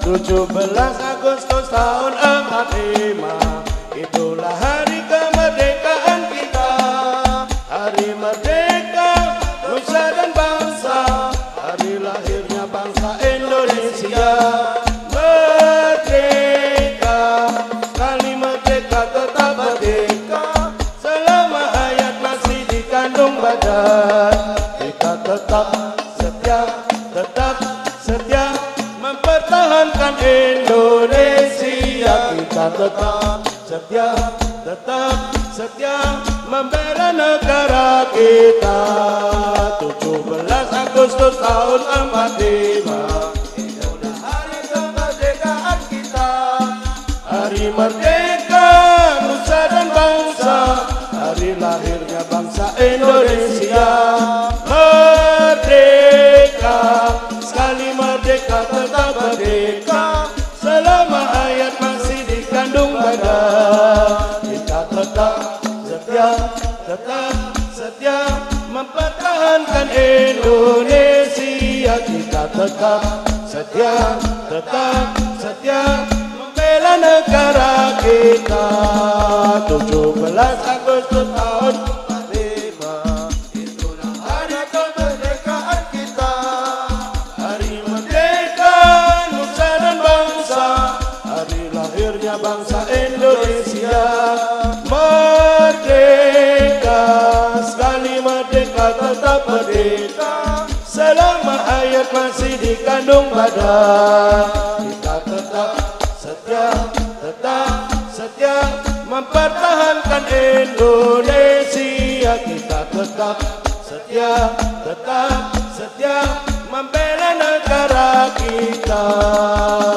17 Agustus tahun 45, itulah hari kemerdekaan kita. Hari merdeka nusa dan bangsa, hari lahirnya bangsa Indonesia. Merdeka, sekali merdeka tetap merdeka, selama hayat masih dikandung badan. Kita tetap setia mempertahankan Indonesia. Kita tetap setia membela negara kita. 17 Agustus tahun 45, itulah hari kemerdekaan kita. Hari merdeka nusa dan bangsa, hari lahirnya bangsa Indonesia. Merdeka, sekali merdeka tetap merdeka, selama hayat masih dikandung badan. Kita tetap setia mempertahankan Indonesia. Kita tetap setia membela negara kita. 17 Agustus tahun 45, itulah hari kemerdekaan kita. Hari merdeka nusa dan bangsa, hari lahirnya bangsa Indonesia. Merdeka, sekali merdeka tetap merdeka, selama hayat masih dikandung badan. Kita tetap setia mempertahankan Indonesia. Kita tetap setia membela negara kita.